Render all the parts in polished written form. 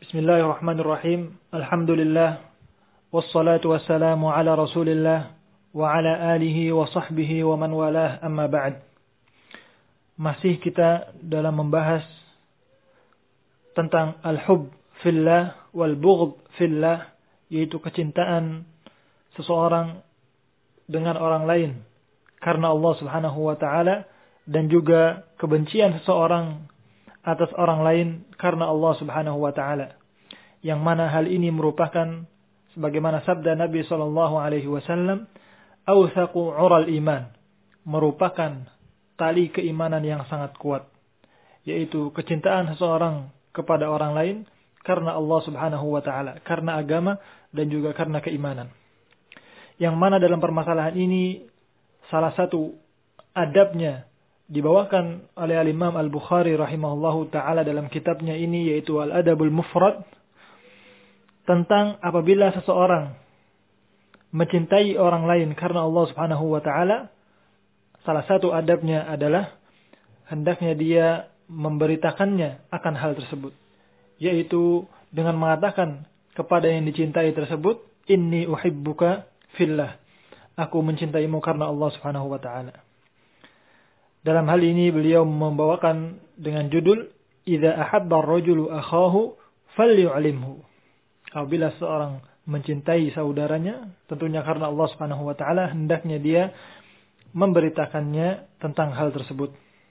Bismillahirrahmanirrahim. Alhamdulillah. Wassalatu wassalamu ala Rasulillah wa ala alihi wa sahbihi wa man walah, amma ba'd. Masih kita dalam membahas tentang al-hub fillah wal bughd fillah, yaitu kecintaan seseorang dengan orang lain karena Allah Subhanahu wa taala, dan juga kebencian seseorang atas orang lain karena Allah Subhanahu wa taala. Yang mana hal ini merupakan sebagaimana sabda Nabi sallallahu alaihi wasallam, "Awthaqu 'ural iman", merupakan tali keimanan yang sangat kuat, yaitu kecintaan seseorang kepada orang lain karena Allah Subhanahu wa taala, karena agama dan juga karena keimanan. Yang mana dalam permasalahan ini salah satu adabnya dibawakan oleh Al-Imam Al-Bukhari rahimahullahu ta'ala dalam kitabnya ini, yaitu Al-Adabul Mufrad, tentang apabila seseorang mencintai orang lain karena Allah Subhanahu wa ta'ala, salah satu adabnya adalah hendaknya dia memberitakannya akan hal tersebut, yaitu dengan mengatakan kepada yang dicintai tersebut, "Inni uhibbuka fillah", aku mencintaimu karena Allah Subhanahu wa ta'ala. Dalam hal ini beliau membawakan dengan judul "Idza ahabba ar-rajulu akhahu falyu'limhu", apabila seorang mencintai saudaranya tentunya karena Allah Subhanahu wa taala, hendaknya dia memberitakannya tentang hal tersebut.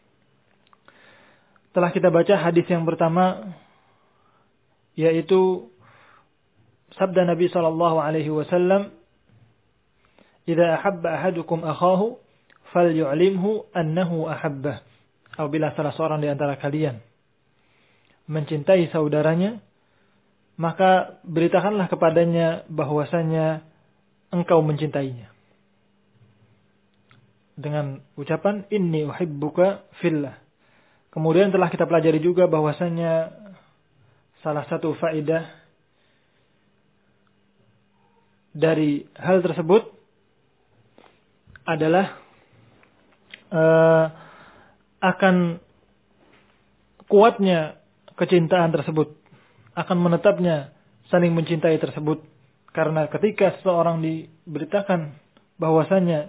Telah kita baca hadis yang pertama, yaitu sabda Nabi sallallahu alaihi wasallam, "Idza ahabba ahadukum akhahu falyu'limhu annahu ahabbah", apabila salah seorang di antara kalian mencintai saudaranya, maka beritakanlah kepadanya bahwasanya engkau mencintainya, dengan ucapan "Inni uhibbuka fillah". Kemudian telah kita pelajari juga bahwasanya salah satu faedah dari hal tersebut adalah akan kuatnya kecintaan tersebut, akan menetapnya saling mencintai tersebut. Karena ketika seseorang diberitakan bahwasanya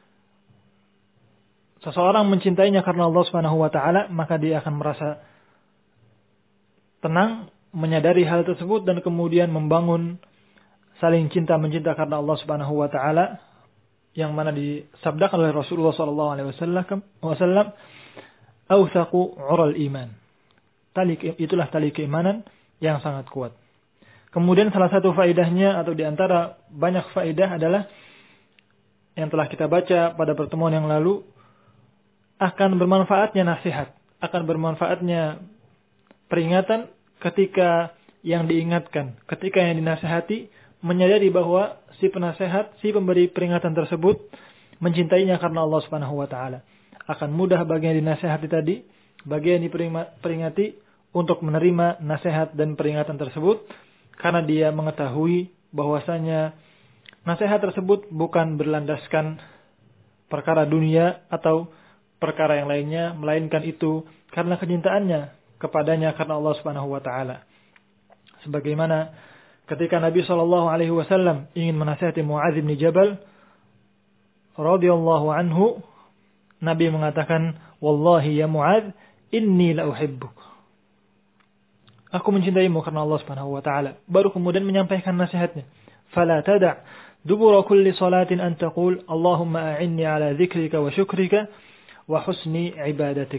seseorang mencintainya karena Allah Subhanahu wa taala, maka dia akan merasa tenang, menyadari hal tersebut, dan kemudian membangun saling cinta mencinta karena Allah Subhanahu wa taala, yang mana disabdakan oleh Rasulullah sallallahu alaihi wasallam, "Awthaqu 'ural iman", itulah tali keimanan yang sangat kuat. Kemudian salah satu faedahnya, atau di antara banyak faedah, adalah yang telah kita baca pada pertemuan yang lalu, akan bermanfaatnya nasihat, akan bermanfaatnya peringatan ketika yang diingatkan, ketika yang dinasihati menyadari bahwa si penasehat, si pemberi peringatan tersebut mencintainya karena Allah Subhanahu wa taala. Akan mudah bagi yang dinasihati tadi, bagi yang diperingati, untuk menerima nasihat dan peringatan tersebut, karena dia mengetahui bahwasanya nasihat tersebut bukan berlandaskan perkara dunia atau perkara yang lainnya, melainkan itu karena kecintaannya kepadanya karena Allah Subhanahu wa taala. Sebagaimana ketika Nabi sallallahu alaihi wasallam ingin menasihati Mu'adz bin Jabal radhiyallahu anhu, Nabi mengatakan, "Wallahi ya Mu'adz, inni la uhibbuk", aku mencintaimu karena Allah Subhanahu wa taala. Baru kemudian menyampaikan nasihatnya, "Fala tada' dubura kulli salatin an taqul Allahumma a'inni ala dzikrika wa syukrika wa husni ibadatik."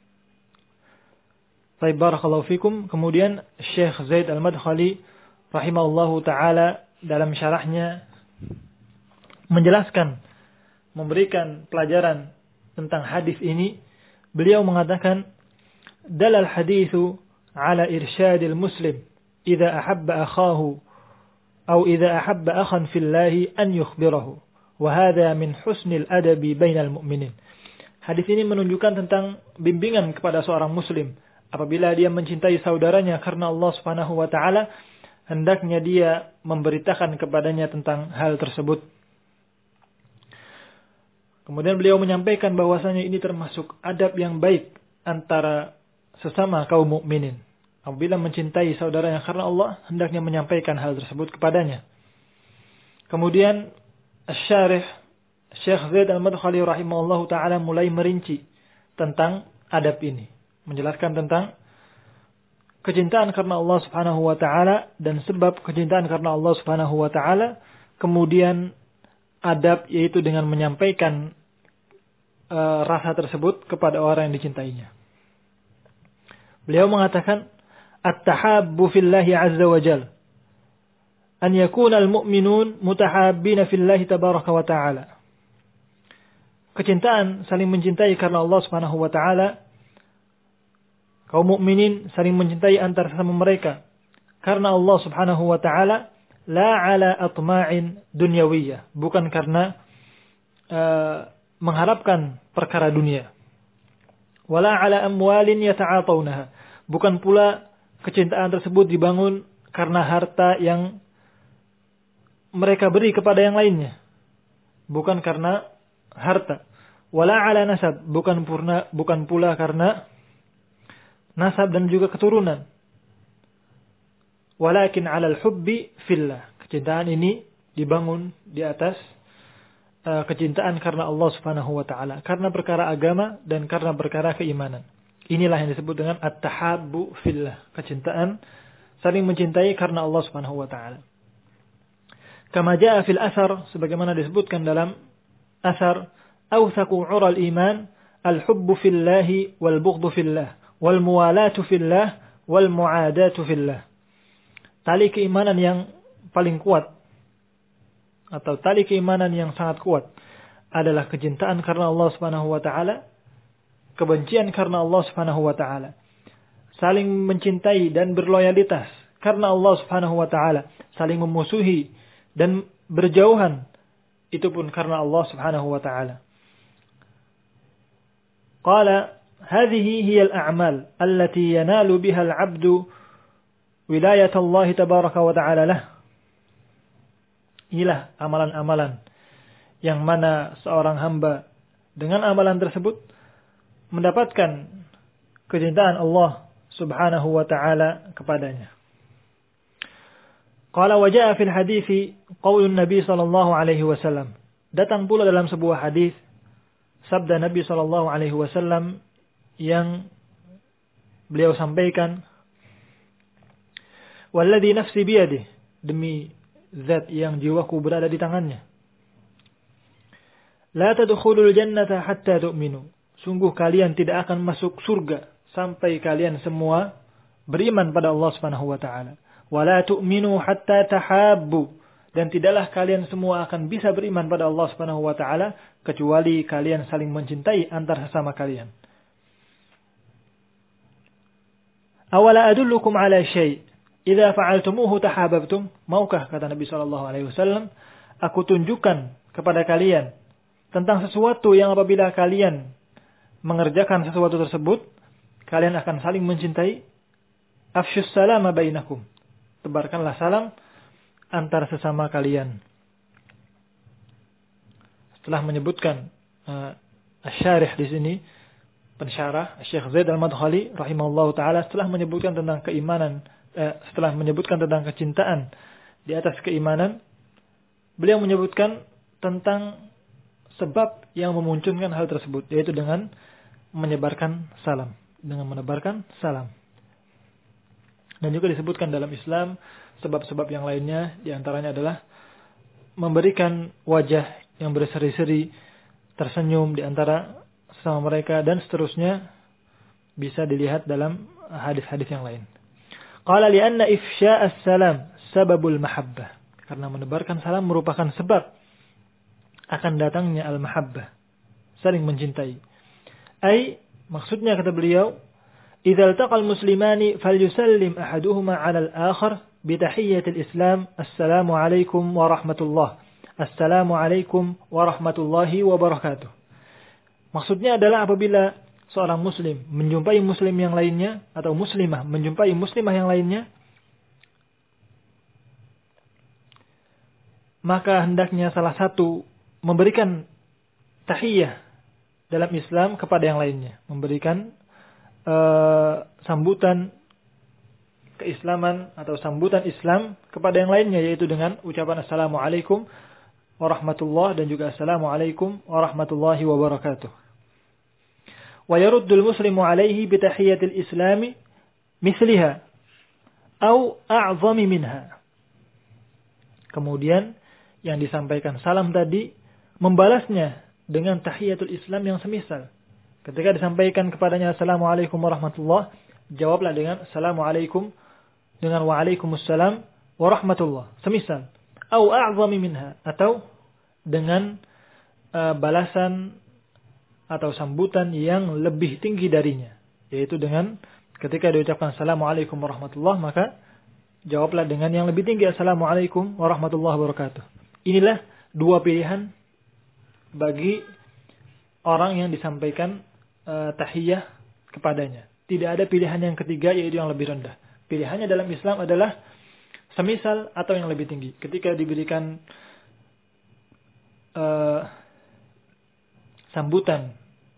Baik, barakallahu fikum. Kemudian Syekh Zaid Al-Madkhali rahimahullahu ta'ala dalam syarahnya menjelaskan, memberikan pelajaran tentang hadis ini. Beliau mengatakan, "Dalal hadithu ala irsyadil muslim idza ahabba akhahu atau idza ahabba akhan fillahi an yukhbirahu, wa hadha min husnil adabi bainal mu'minin." Hadis ini menunjukkan tentang bimbingan kepada seorang muslim apabila dia mencintai saudaranya karena Allah Subhanahu wa taala, hendaknya dia memberitakan kepadanya tentang hal tersebut. Kemudian beliau menyampaikan bahwasanya ini termasuk adab yang baik antara sesama kaum mukminin. Apabila mencintai saudaranya karena Allah, hendaknya menyampaikan hal tersebut kepadanya. Kemudian Asy-Syarih Syekh Zaid Al-Madkhali rahimahullahu taala mulai merinci tentang adab ini, menjelaskan tentang kecintaan karena Allah Subhanahu wa taala dan sebab kecintaan karena Allah Subhanahu wa taala, kemudian adab yaitu dengan menyampaikan rasa tersebut kepada orang yang dicintainya. Beliau mengatakan at-tahabbu fillahi azza wa jalla an yakuna al-mu'minun mutahabbina fillahi tabaraka wa ta'ala. Kecintaan, saling mencintai karena Allah Subhanahu wa ta'ala. Kaum mukminin saling mencintai antar sesama mereka karena Allah Subhanahu wa ta'ala, la ala atma'in dunyawiyah, bukan karena mengharapkan perkara dunia. Wala ala amwalin yata'atawnaha, bukan pula kecintaan tersebut dibangun karena harta yang mereka beri kepada yang lainnya, bukan karena harta. Wala ala nasab, bukan pula karena nasab dan juga keturunan. Walakin ala al-hubbi fillah, kecintaan ini dibangun di atas kecintaan karena Allah Subhanahu wa taala, karena perkara agama dan karena perkara keimanan. Inilah yang disebut dengan at-tahabbu fillah, kecintaan saling mencintai karena Allah Subhanahu wa taala. Kama jaa fil athar, sebagaimana disebutkan dalam athar, awthaqu 'ural iman al-hubbu fillahi wal bughdhu fillah wal muwalatu fillah wal mu'adatu fillah. Tali keimanan yang paling kuat atau tali keimanan yang sangat kuat adalah kecintaan karena Allah Subhanahu wa taala, kebencian karena Allah Subhanahu wa taala. Saling mencintai dan berloyalitas karena Allah Subhanahu wa taala, saling memusuhi dan berjauhan itu pun karena Allah Subhanahu wa taala. Qala hadhihi hiya al-a'mal allati yanalu biha al-'abdu wilayat Allah tabaraka wa ta'ala lah. Inilah amalan-amalan yang mana seorang hamba dengan amalan tersebut mendapatkan kecintaan Allah Subhanahu wa ta'ala kepadanya. Qala wa jaa fil hadithi qaulun Nabi sallallahu alaihi wasallam. Datang pula dalam sebuah hadis sabda Nabi sallallahu alaihi wasallam yang beliau sampaikan, walladzi nafsi biyadihi, demi zat yang jiwaku berada di tangannya, la tadkhulul jannata hatta tu'minu, sungguh kalian tidak akan masuk surga sampai kalian semua beriman pada Allah Subhanahu wa taala. Wala tu'minu hatta tahabbu, dan tidaklah kalian semua akan bisa beriman pada Allah Subhanahu wa taala kecuali kalian saling mencintai antar sesama kalian. Awala adullukum ala syai' idza fa'altumuhu tahabbtum? Maukah, kata Nabi sallallahu alaihi wasallam, aku tunjukkan kepada kalian tentang sesuatu yang apabila kalian mengerjakan sesuatu tersebut, kalian akan saling mencintai. Afshus salama bainakum, tebarkanlah salam antar sesama kalian. Setelah menyebutkan asy-syarih di sini, pensyarah Syekh Zaid Al-Madkhali rahimahullahu taala, setelah menyebutkan tentang keimanan, setelah menyebutkan tentang kecintaan di atas keimanan, beliau menyebutkan tentang sebab yang memunculkan hal tersebut, yaitu dengan menyebarkan salam, Dan juga disebutkan dalam Islam sebab-sebab yang lainnya, di antaranya adalah memberikan wajah yang berseri-seri, tersenyum di antara sesama mereka, dan seterusnya, bisa dilihat dalam hadis-hadis yang lain. Qala li'anna ifsya'as salam sababul mahabbah, karena menebarkan salam merupakan sebab akan datangnya al-mahabbah, saling mencintai. Ai, maksudnya kata beliau, idza iltaqal muslimani falyusallim ahaduhuma 'ala al-akhar bi tahiyyatil islam, assalamu alaikum wa rahmatullah, assalamu alaikum wa rahmatullahi wa barakatuh. Maksudnya adalah apabila seorang muslim menjumpai muslim yang lainnya, atau muslimah menjumpai muslimah yang lainnya, maka hendaknya salah satu memberikan tahiyyah dalam Islam kepada yang lainnya, memberikan sambutan keislaman atau sambutan Islam kepada yang lainnya, yaitu dengan ucapan Assalamualaikum warahmatullahi dan juga Assalamualaikum warahmatullahi wabarakatuh. Wa yaruddul muslimu alaihi bitahiyatil islami misliha au a'zami minha. Kemudian yang disampaikan salam tadi membalasnya dengan tahiyatul Islam yang semisal. Ketika disampaikan kepadanya Assalamualaikum warahmatullahi, jawablah dengan Assalamualaikum dengan Waalaikumsalam warahmatullahi, semisal. Au a'zami minha, atau dengan balasan atau sambutan yang lebih tinggi darinya, yaitu dengan ketika diucapkan Assalamualaikum warahmatullahi, maka jawablah dengan yang lebih tinggi Assalamualaikum warahmatullahi wabarakatuh. Inilah dua pilihan bagi orang yang disampaikan tahiyah kepadanya. Tidak ada pilihan yang ketiga, yaitu yang lebih rendah. Pilihannya dalam Islam adalah semisal atau yang lebih tinggi. Ketika diberikan sambutan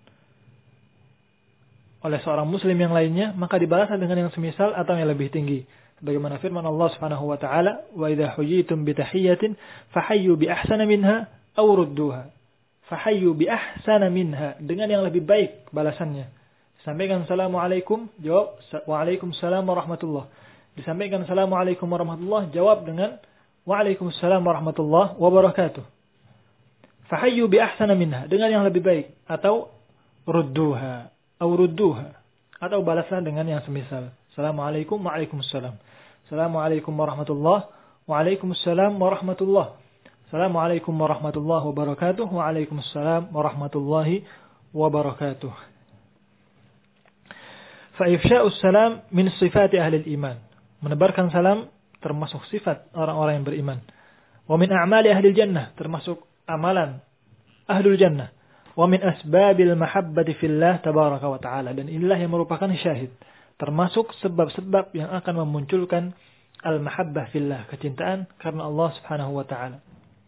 oleh seorang muslim yang lainnya, maka dibalas dengan yang semisal atau yang lebih tinggi. Bagaimana firman Allah Subhanahu wa taala, "Wa idza huyitum bi tahiyyatin fahayyu bi ahsana minha aw rudduha." Fahayyu bi ahsana minha, dengan yang lebih baik balasannya. Disampaikan Assalamualaikum, jawab Waalaikumsalam warahmatullah. Disampaikan Assalamualaikum warahmatullah, jawab dengan Waalaikumsalam warahmatullah wabarakatuh. Fahayyu bi ahsana minha, dengan yang lebih baik, atau rudduha atau balaslah dengan yang semisal. Assalamualaikum waalaikumsalam. Assalamualaikum warahmatullah waalaikumsalam warahmatullah. Assalamualaikum warahmatullahi wabarakatuh. Waalaikumsalam warahmatullahi wabarakatuh. Fa'ifsya'us salam min sifati ahli iman. Menebarkan salam termasuk sifat orang-orang yang beriman. Wa min a'mali ahli jannah, termasuk amalan ahlul jannah. Wa min asbabil mahabbati fillah tabaraka wa ta'ala. Dan inilah yang merupakan syahid, termasuk sebab-sebab yang akan memunculkan al-mahabbah fillah, kecintaan karena Allah Subhanahu wa ta'ala.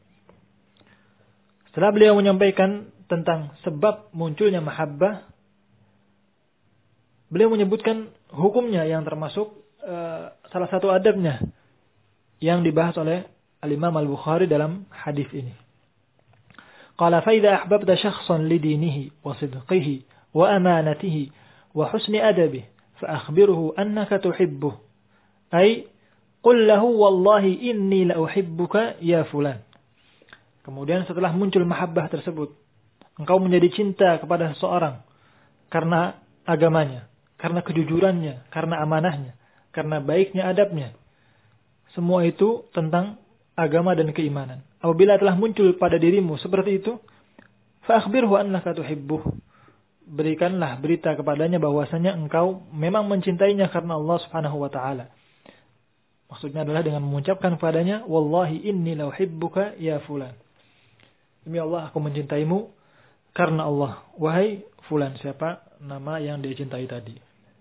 Setelah beliau menyampaikan tentang sebab munculnya mahabbah, beliau menyebutkan hukumnya yang termasuk salah satu adabnya yang dibahas oleh Al-Imam Al-Bukhari dalam hadis ini. Qala fa idza ahbabta shakhsan li dinihi wa sidqihi wa amanatihi wa husni adabihi fa akhbirhu annaka tuhibbuh. Ay qul lahu wallahi inni la uhibbuka ya fulan. Kemudian setelah muncul mahabbah tersebut, engkau menjadi cinta kepada seseorang karena agamanya, karena kejujurannya, karena amanahnya, karena baiknya adabnya. Semua itu tentang agama dan keimanan. Apabila telah muncul pada dirimu seperti itu, fa akhbirhu annaka tuhibbuh. Berikanlah berita kepadanya bahwasanya engkau memang mencintainya karena Allah Subhanahu wa taala. Maksudnya adalah dengan mengucapkan kepadanya, wallahi inni la uhibbuka ya fulan. Demi Allah aku mencintaimu karena Allah. Wahai fulan, siapa nama yang dia cintai tadi.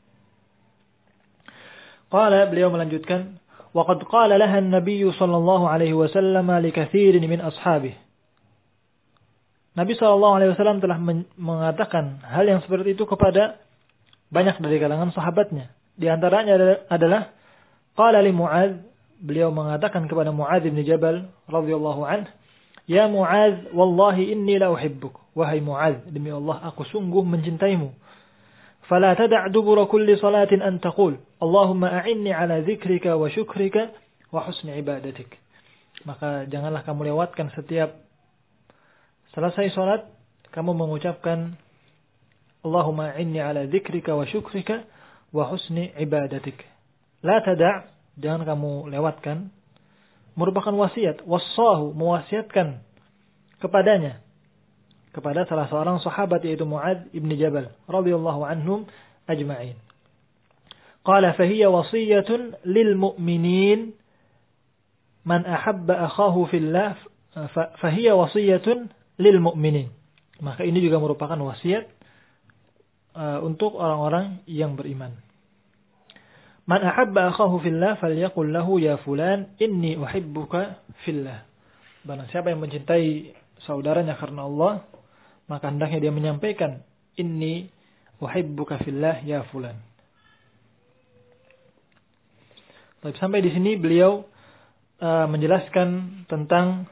Qala, beliau melanjutkan, wa qad qala laha an-nabiy sallallahu alaihi wasallam li katsirin min ashabihi. Nabi sallallahu alaihi wasallam telah mengatakan hal yang seperti itu kepada banyak dari kalangan sahabatnya. Di antaranya adalah qala li Mu'adz, beliau mengatakan kepada Mu'adz bin Jabal radhiyallahu anhu, ya Mu'adz, wallahi inni la uhibbuk. Wahai Mu'adz, demi Allah aku sungguh mencintaimu. Fala tada' dubura kulli salatin an taqul Allahumma a'inni ala dzikrika wa syukrika wa husni ibadatik. Maka janganlah kamu lewatkan setiap selesai salat kamu mengucapkan Allahumma a'inni ala dzikrika wa syukrika wa husni ibadatik. La tada', jangan kamu lewatkan, merupakan wasiat, wassahu, mewasiatkan kepadanya, kepada salah seorang sahabat yaitu Mu'adz ibn Jabal radhiyallahu anhum ajma'in. Qala fahiya wasiyatun lil mu'minin man ahabba akhahu fillah fahiya wasiyatun lil mu'minin. Maka ini juga merupakan wasiat untuk orang-orang yang beriman. Man ahabba akhahu fillah falyaqul lahu ya fulan inni uhibbuka fillah. Barang siapa yang mencintai saudaranya karena Allah, maka hendaknya dia menyampaikan inni uhibbuka fillah ya fulan. Baik, sampai di sini beliau menjelaskan tentang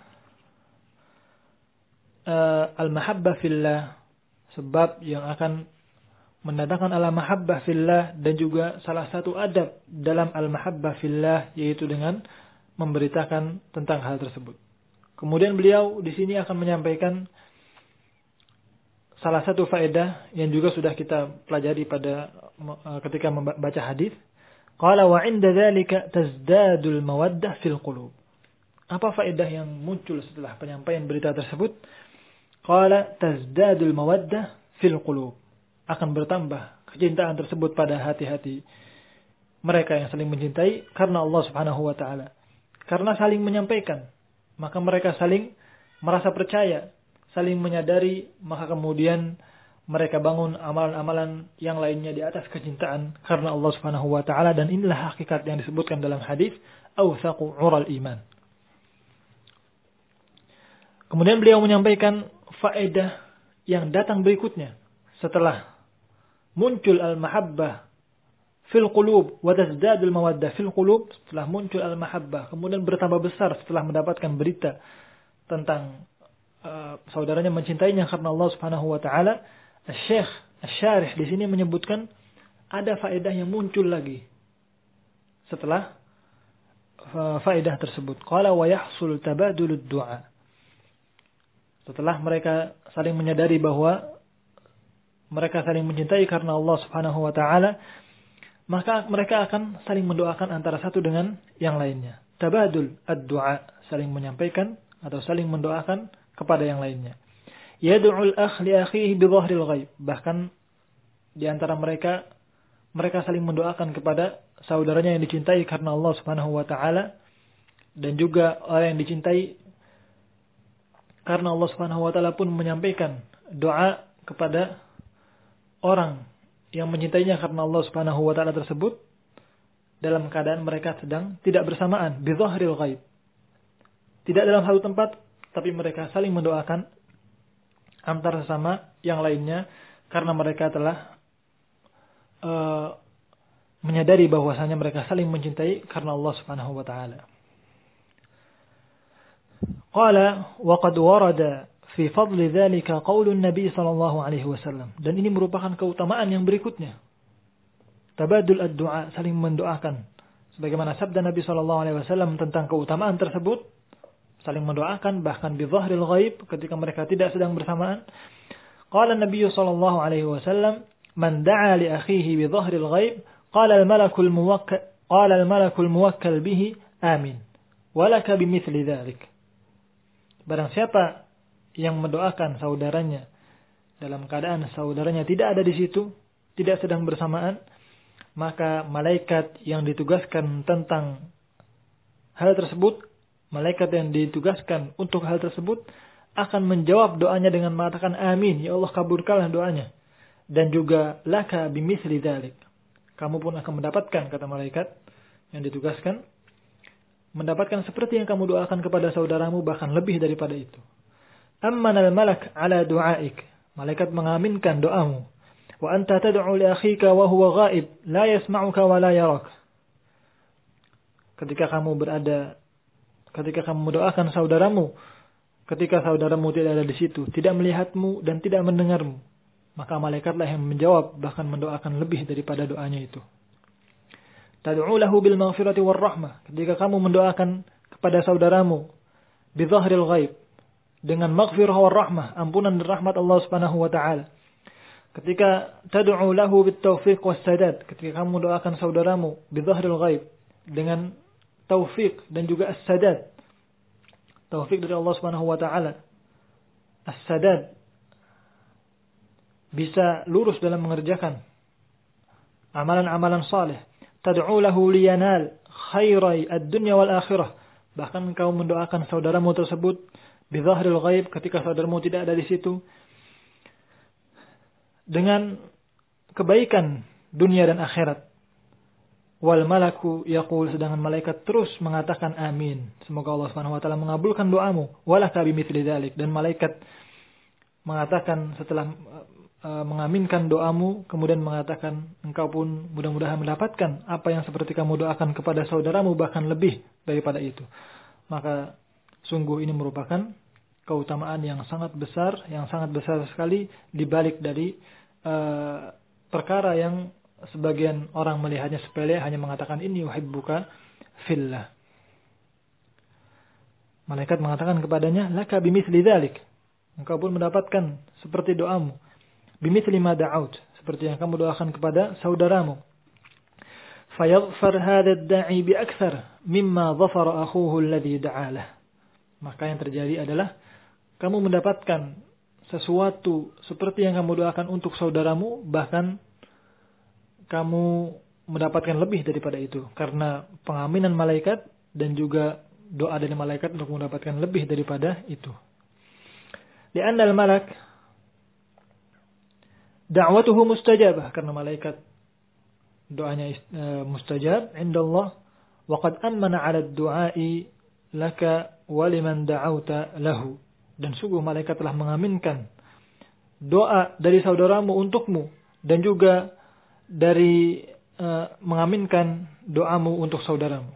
al-mahabbah fillah, sebab yang akan mendatangkan al-mahabbah fillah, dan juga salah satu adab dalam al-mahabbah fillah yaitu dengan memberitakan tentang hal tersebut. Kemudian beliau di sini akan menyampaikan salah satu faedah yang juga sudah kita pelajari pada ketika membaca hadis. Qala wa 'inda dzalika tazdadul mawaddah fil qulub. Apa faedah yang muncul setelah penyampaian berita tersebut? Qala tazdadul mawaddah fil qulub. Akan bertambah kecintaan tersebut pada hati-hati mereka yang saling mencintai karena Allah Subhanahu wa taala. Karena saling menyampaikan, maka mereka saling merasa percaya, saling menyadari, maka kemudian mereka bangun amalan-amalan yang lainnya di atas kecintaan karena Allah Subhanahu wa taala, dan inilah hakikat yang disebutkan dalam hadis awthaqu 'ural iman. Kemudian beliau menyampaikan faedah yang datang berikutnya setelah muncul al-mahabbah fil qulub wa tazdadul mawaddah fil qulub. Setelah muncul al-mahabbah kemudian bertambah besar setelah mendapatkan berita tentang saudaranya mencintainya karena Allah Subhanahu wa taala. Syekh Asy-Syarih di sini menyebutkan ada faedah yang muncul lagi setelah faedah tersebut. Qala wa yahsul tabadulud du'a. Setelah mereka saling menyadari bahwa mereka saling mencintai karena Allah Subhanahu wa taala, maka mereka akan saling mendoakan antara satu dengan yang lainnya. Tabadul ad-du'a, saling menyampaikan atau saling mendoakan kepada yang lainnya. Yad'ul akh li akhihi bi dhahril ghaib. Bahkan di antara mereka saling mendoakan kepada saudaranya yang dicintai karena Allah Subhanahu wa taala, dan juga orang yang dicintai karena Allah Subhanahu wa taala pun menyampaikan doa kepada orang yang mencintainya karena Allah Subhanahu wa taala tersebut dalam keadaan mereka sedang tidak bersamaan, bi dhahril ghaib. Tidak dalam satu tempat, tapi mereka saling mendoakan antar sesama yang lainnya karena mereka telah menyadari bahwasanya mereka saling mencintai karena Allah Subhanahu wa taala. Qala wa qad warada fi fadli dzalika qaulun Nabi sallallahu alaihi wasallam. Dan ini merupakan keutamaan yang berikutnya. Tabadul ad-du'a, saling mendoakan. Sebagaimana sabda Nabi sallallahu alaihi wasallam tentang keutamaan tersebut, saling mendoakan bahkan bi dhahril ghaib ketika mereka tidak sedang bersamaan. Qala Nabi sallallahu alaihi wasallam, "Man da'a li akhihi bi dhahril ghaib, qala al-malakul muwakkal bihi amin. Walaka bimithli dzalik." Barang siapa yang mendoakan saudaranya dalam keadaan saudaranya tidak ada di situ, tidak sedang bersamaan, maka malaikat yang ditugaskan tentang hal tersebut, malaikat yang ditugaskan untuk hal tersebut akan menjawab doanya dengan mengatakan amin, ya Allah kabulkanlah doanya. Dan juga laka bimithli dzalik. Kamu pun akan mendapatkan, kata malaikat yang ditugaskan, mendapatkan seperti yang kamu doakan kepada saudaramu, bahkan lebih daripada itu. Ammanal malak ala du'aik. Malaikat mengaminkan doamu. Wa anta tad'u li akhika wa huwa ghaib, la yasma'uka wa la yarak. Ketika kamu mendoakan saudaramu, ketika saudaramu tidak ada di situ, tidak melihatmu dan tidak mendengarmu, maka malaikatlah yang menjawab, bahkan mendoakan lebih daripada doanya itu. Tad'u lahu bil maghfirati war rahmah. Ketika kamu mendoakan kepada saudaramu bi dhahril ghaib, dengan maghfirah war rahmah, ampunan dan rahmat Allah Subhanahu wa taala. Ketika tad'u lahu bit taufiq was sadad, ketika kamu mendoakan saudaramu bi dhahril ghaib dengan taufik dan juga as-sadad. Taufik dari Allah Subhanahu wa taala. As-sadad, bisa lurus dalam mengerjakan amalan-amalan saleh. Tad'u lahu liyanal khairai ad-dunya wal akhirah. Bahkan engkau mendoakan saudaramu tersebut bi dhahril ghaib, ketika saudaramu tidak ada di situ, dengan kebaikan dunia dan akhirat. Wal malaku yaqul, sedangkan malaikat terus mengatakan amin. Semoga Allah Subhanahu wa taala mengabulkan doamu. Walaka bimithli dzalik, dan malaikat mengatakan setelah mengaminkan doamu, kemudian mengatakan engkau pun mudah-mudahan mendapatkan apa yang seperti kamu doakan kepada saudaramu, bahkan lebih daripada itu. Maka sungguh ini merupakan keutamaan yang sangat besar sekali dibalik dari perkara yang sebagian orang melihatnya sepele, hanya mengatakan inni uhibbuka fillah. Malaikat mengatakan kepadanya, laka bimithli dzalik. Engkau pun mendapatkan seperti doamu. Bimithli ma da'aut, seperti yang kamu doakan kepada saudaramu. Fayaghfar hadha ad-da'i bi akthar mimma dhafara akhuhu alladhi da'alah. Maka yang terjadi adalah kamu mendapatkan sesuatu seperti yang kamu doakan untuk saudaramu, bahkan kamu mendapatkan lebih daripada itu karena pengaminan malaikat dan juga doa dari malaikat untuk mendapatkan lebih daripada itu. Li'anna al-malak da'watuhu mustajabah, karena malaikat doanya mustajab indallah, wa qad amana 'ala ad-du'a'i laka wa liman da'awta lahu. Dan sungguh malaikat telah mengaminkan doa dari saudaramu untukmu dan juga dari mengaminkan doamu untuk saudaramu.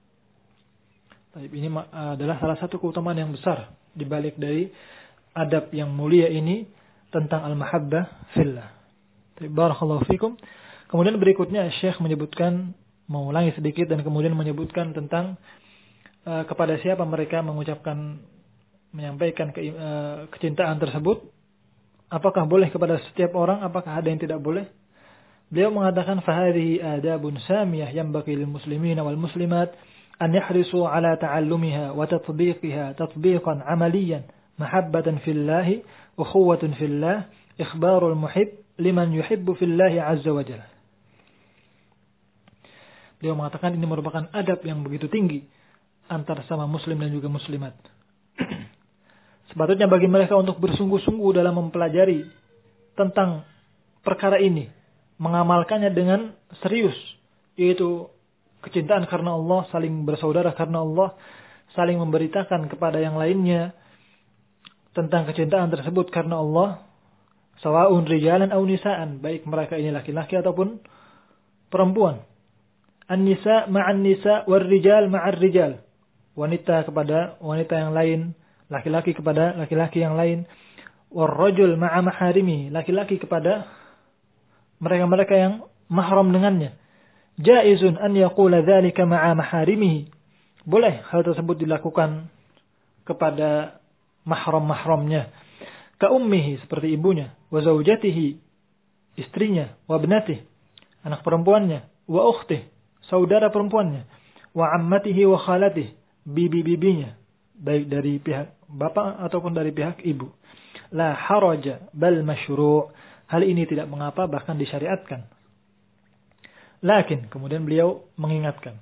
Ini adalah salah satu keutamaan yang besar dibalik dari adab yang mulia ini tentang al-mahabbah fillah. Barakallahu fikum. Kemudian berikutnya Syekh menyebutkan, mengulangi sedikit dan kemudian menyebutkan tentang kepada siapa mereka menyampaikan kecintaan tersebut. Apakah boleh kepada setiap orang? Apakah ada yang tidak boleh? Beliau mengatakan fahadhihi adabun samiyah yanbaghi lil muslimina wal muslimat an yahrisu ala ta'allumiha wa tatbiqiha tatbiqan 'amaliyan mahabbatan fillah ukhuwatun fillah ikhbarul muhib liman yuhibbu fillah azza wa jalla. Beliau mengatakan ini merupakan adab yang begitu tinggi antara sama muslim dan juga muslimat. Sepatutnya bagi mereka untuk bersungguh-sungguh dalam mempelajari tentang perkara ini, mengamalkannya dengan serius, yaitu kecintaan karena Allah, saling bersaudara karena Allah, saling memberitakan kepada yang lainnya tentang kecintaan tersebut karena Allah, sawa'un rijalan aw nisaan, baik mereka ini laki-laki ataupun perempuan. An-nisa ma'an nisa war rijal ma'ar rijal. Wanita kepada wanita yang lain, laki-laki kepada laki-laki yang lain. War rajul ma'a maharimi, laki-laki kepada mereka-mereka yang mahram dengannya. Jaizun an yaqula dzalika ma'a maharimihi. Boleh hal tersebut dilakukan kepada mahram-mahramnya. Ka ummihi, seperti ibunya, wa zaujatihi, istrinya, wa ibnatihi, anak perempuannya, wa ukhtih, saudara perempuannya, wa ammatihi wa khalatihi, bibi-bibinya, baik dari pihak bapak ataupun dari pihak ibu. La haraja bal masyru'. Hal ini tidak mengapa, bahkan disyariatkan. Lakin, kemudian beliau mengingatkan,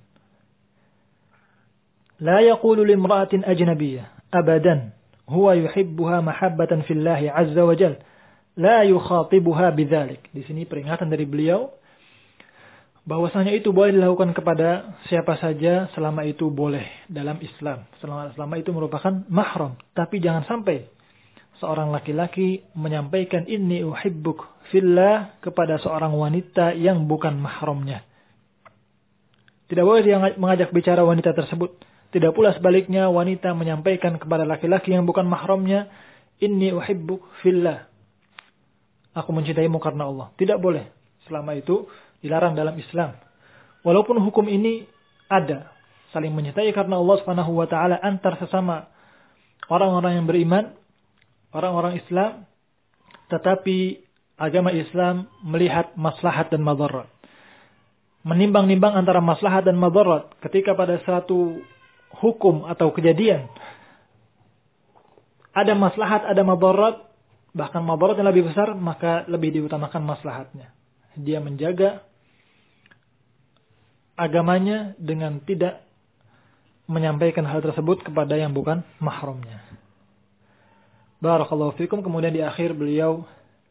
la yaqulu limra'atin ajnabiyyah abadan huwa yuhibbuha mahabbatan fillahi azza wa jal, la yukhatibuha bidzalik. Di sini peringatan dari beliau bahwasanya itu boleh dilakukan kepada siapa saja selama itu boleh dalam Islam, selama itu merupakan mahram. Tapi jangan sampai seorang laki-laki menyampaikan inni uhibbuk fillah kepada seorang wanita yang bukan mahramnya. Tidak boleh dia mengajak bicara wanita tersebut. Tidak pula sebaliknya wanita menyampaikan kepada laki-laki yang bukan mahramnya, inni uhibbuk fillah, aku mencintaimu karena Allah. Tidak boleh. Selama itu dilarang dalam Islam. Walaupun hukum ini ada, saling mencintai karena Allah Subhanahu wa taala antar sesama orang-orang yang beriman, orang-orang Islam, tetapi agama Islam melihat maslahat dan madarat. Menimbang-nimbang antara maslahat dan madarat. Ketika pada satu hukum atau kejadian ada maslahat, ada madarat, bahkan madarat yang lebih besar, maka lebih diutamakan maslahatnya. Dia menjaga agamanya dengan tidak menyampaikan hal tersebut kepada yang bukan mahramnya. Barakallahu fikum. Kemudian di akhir beliau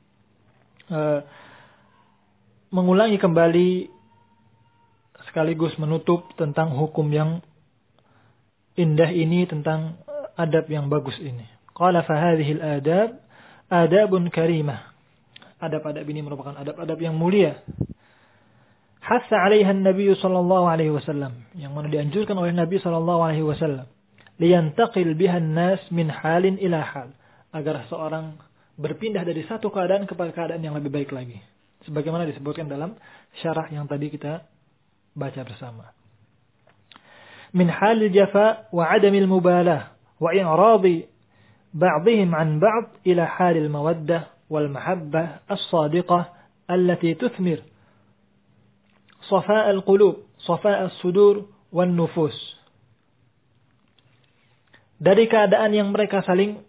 mengulangi kembali sekaligus menutup tentang hukum yang indah ini, tentang adab yang bagus ini. Qala fa hadhihi al-adab adabun karimah adab-adab ini merupakan adab-adab yang mulia. Hassa 'alaiha an-nabiy sallallahu alaihi wasallam, yang mana dianjurkan oleh Nabi sallallahu alaihi wasallam, liyantaqil biha an-nas min halin ila hal, agar seorang berpindah dari satu keadaan kepada keadaan yang lebih baik lagi. Sebagaimana disebutkan dalam syarah yang tadi kita baca bersama. Min halil jafa wa 'adamil mubalah wa i'radi ba'dihim 'an ba'd ila halil mawaddah wal mahabbah as-sadiqah allati tuthmir صفاء القلوب صفاء الصدور والنفوس. Dari keadaan yang mereka saling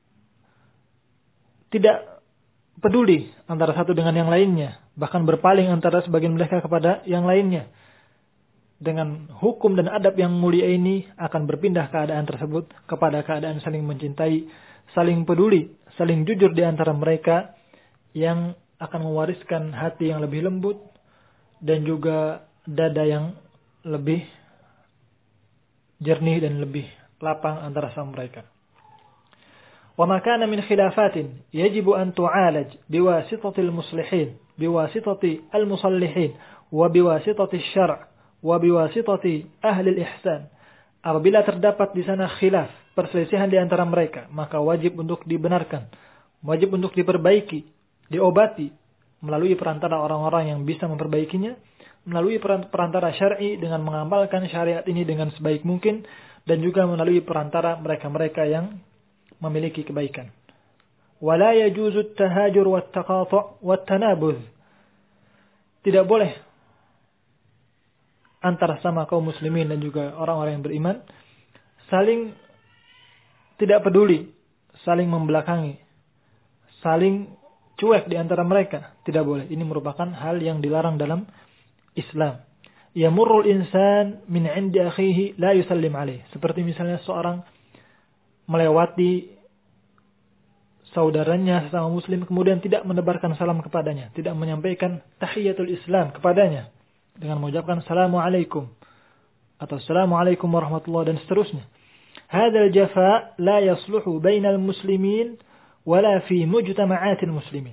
tidak peduli antara satu dengan yang lainnya, bahkan berpaling antara sebagian mereka kepada yang lainnya. Dengan hukum dan adab yang mulia ini akan berpindah keadaan tersebut kepada keadaan saling mencintai, saling peduli, saling jujur di antara mereka, yang akan mewariskan hati yang lebih lembut dan juga dada yang lebih jernih dan lebih lapang antara sama mereka. Wa ma kana min khilafatin yajibu an tu'alaj biwasitati al-muslihin, biwasitati al-musallihin, wa biwasitati asy-syar', wa biwasitati ahli al-ihsan. Apabila terdapat di sana khilaf, perselisihan di antara mereka, maka wajib untuk dibenarkan, wajib untuk diperbaiki, diobati melalui perantara orang-orang yang bisa memperbaikinya, melalui perantara syar'i dengan mengamalkan syariat ini dengan sebaik mungkin, dan juga melalui perantara mereka-mereka yang memiliki kebaikan. Wala yajuzu at-tahajur wat-taqatu' wat-tanabuz. Tidak boleh antara sama kaum muslimin dan juga orang-orang yang beriman saling tidak peduli, saling membelakangi, saling cuek di antara mereka. Tidak boleh. Ini merupakan hal yang dilarang dalam Islam. Yamurrul insan min 'indi akhihi la yusallim alaih. Seperti misalnya seorang melewati saudaranya sesama muslim kemudian tidak menebarkan salam kepadanya, tidak menyampaikan tahiyatul Islam kepadanya dengan mengucapkan assalamualaikum atau assalamualaikum warahmatullahi dan seterusnya. Hadzal jafa la yasluhu bainal muslimin wala fi mujtama'atil muslimin.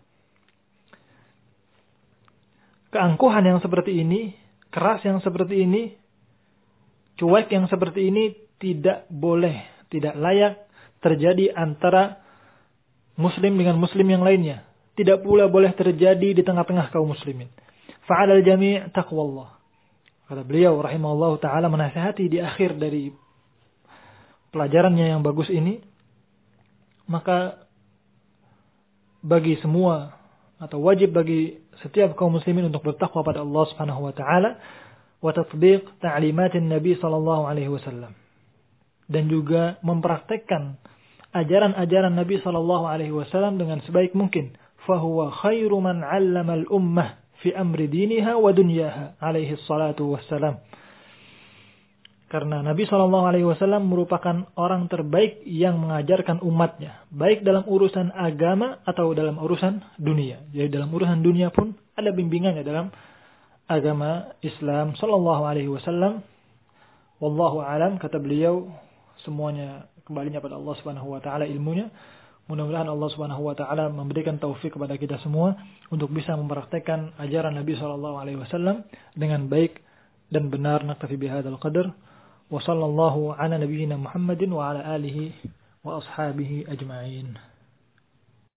Keangkuhan yang seperti ini, keras yang seperti ini, cuek yang seperti ini tidak boleh, tidak layak terjadi antara muslim dengan muslim yang lainnya. Tidak pula boleh terjadi di tengah-tengah kaum muslimin. Fa'alal jami' taqwallah. Kata beliau rahimahullah ta'ala menasihati di akhir dari pelajarannya yang bagus ini, maka bagi semua atau wajib bagi setiap kaum muslimin untuk bertakwa pada Allah Subhanahu wa taala wa tatbiq ta'limatin Nabi sallallahu alaihi wasallam, dan juga mempraktekkan ajaran-ajaran Nabi sallallahu alaihi wasallam dengan sebaik mungkin. Fa huwa khairu man 'allama al-ummah fi amri diniha wa dunyaha alaihi salatu wassalam. Karena Nabi SAW merupakan orang terbaik yang mengajarkan umatnya, baik dalam urusan agama atau dalam urusan dunia. Jadi dalam urusan dunia pun ada bimbingannya dalam agama Islam SAW. Wallahu a'lam, kata beliau, semuanya kembalinya pada Allah Subhanahu wa taala ilmunya. Mudah-mudahan Allah Subhanahu wa taala memberikan taufik kepada kita semua untuk bisa mempraktekkan ajaran Nabi SAW dengan baik dan benar. Naktafi bihadzal qadar. Wa sallallahu ala nabiyyina Muhammadin wa ala alihi wa ashabihi ajma'in.